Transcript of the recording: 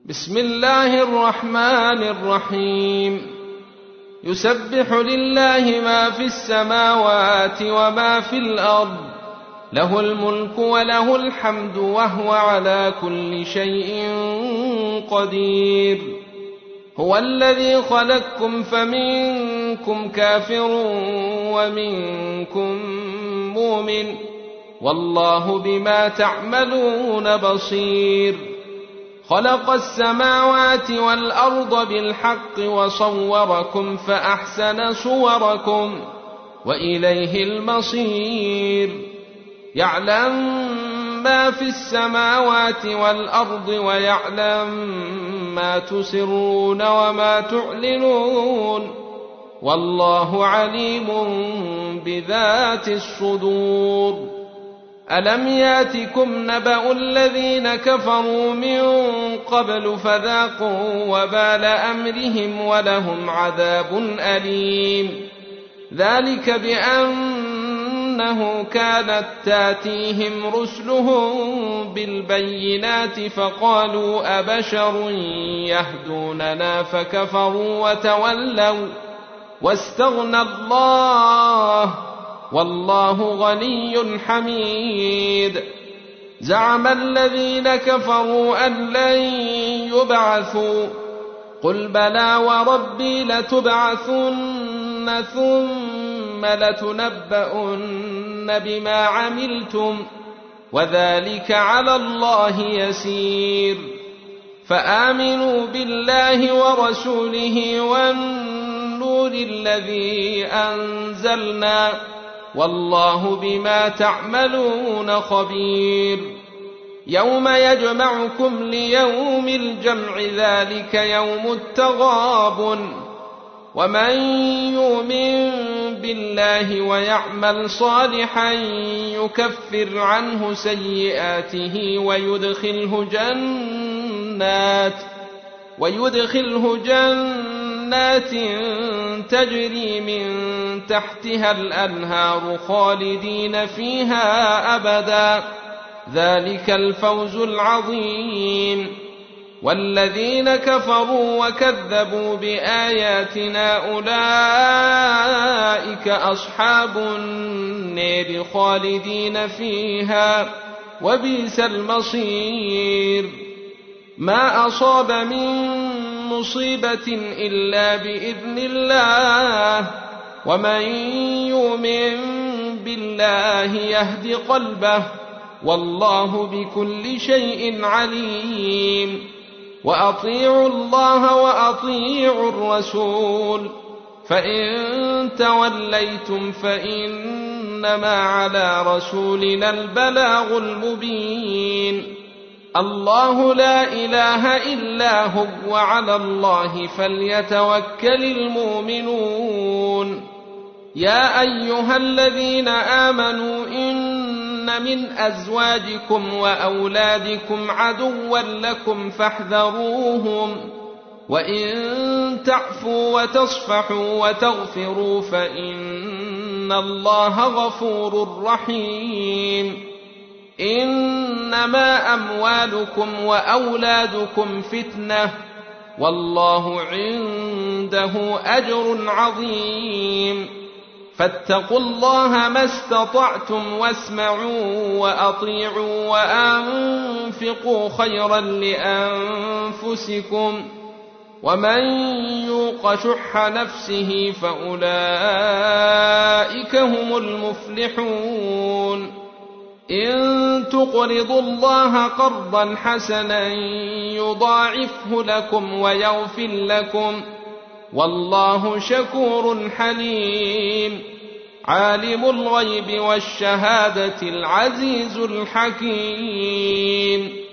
بسم الله الرحمن الرحيم. يسبح لله ما في السماوات وما في الأرض، له الملك وله الحمد وهو على كل شيء قدير. هو الذي خلقكم فمنكم كافر ومنكم مؤمن، والله بما تعملون بصير. خلق السماوات والأرض بالحق وصوركم فأحسن صوركم وإليه المصير. يعلم ما في السماوات والأرض ويعلم ما تسرون وما تعلنون، والله عليم بذات الصدور. ألم ياتكم نبأ الذين كفروا من قبل فذاقوا وبال أمرهم ولهم عذاب أليم. ذلك بأنه كانت تاتيهم رسلهم بالبينات فقالوا أبشر يهدوننا فكفروا وتولوا واستغنى الله والله غني حميد. زعم الذين كفروا أن لن يبعثوا، قل بلى وربي لتبعثن ثم لتنبؤن بما عملتم وذلك على الله يسير. فآمنوا بالله ورسوله والنور الذي أنزلنا، والله بما تعملون خبير. يوم يجمعكم ليوم الجمع ذلك يوم التغابن، ومن يؤمن بالله ويعمل صالحا يكفر عنه سيئاته ويدخله جنات تجري من تحتها الأنهار خالدين فيها أبدا، ذلك الفوز العظيم. والذين كفروا وكذبوا بآياتنا أولئك أصحاب النار خالدين فيها وبئس المصير. ما أصاب من مصيبة إلا بإذن الله، ومن يؤمن بالله يهد قلبه، والله بكل شيء عليم. وأطيعوا الله وأطيعوا الرسول، فإن توليتم فإنما على رسولنا البلاغ المبين. الله لا إله إلا هو وعلى الله فليتوكل المؤمنون. يا أيها الذين آمنوا إن من أزواجكم وأولادكم عدوا لكم فاحذروهم، وإن تعفوا وتصفحوا وتغفروا فإن الله غفور رحيم. إنما أموالكم وأولادكم فتنة، والله عنده أجر عظيم. فاتقوا الله ما استطعتم واسمعوا وأطيعوا وأنفقوا خيرا لأنفسكم، ومن يوق شح نفسه فأولئك هم المفلحون. إن تقرضوا الله قرضا حسنا يضاعفه لكم ويغفر لكم، والله شكور حليم. عالم الغيب والشهادة العزيز الحكيم.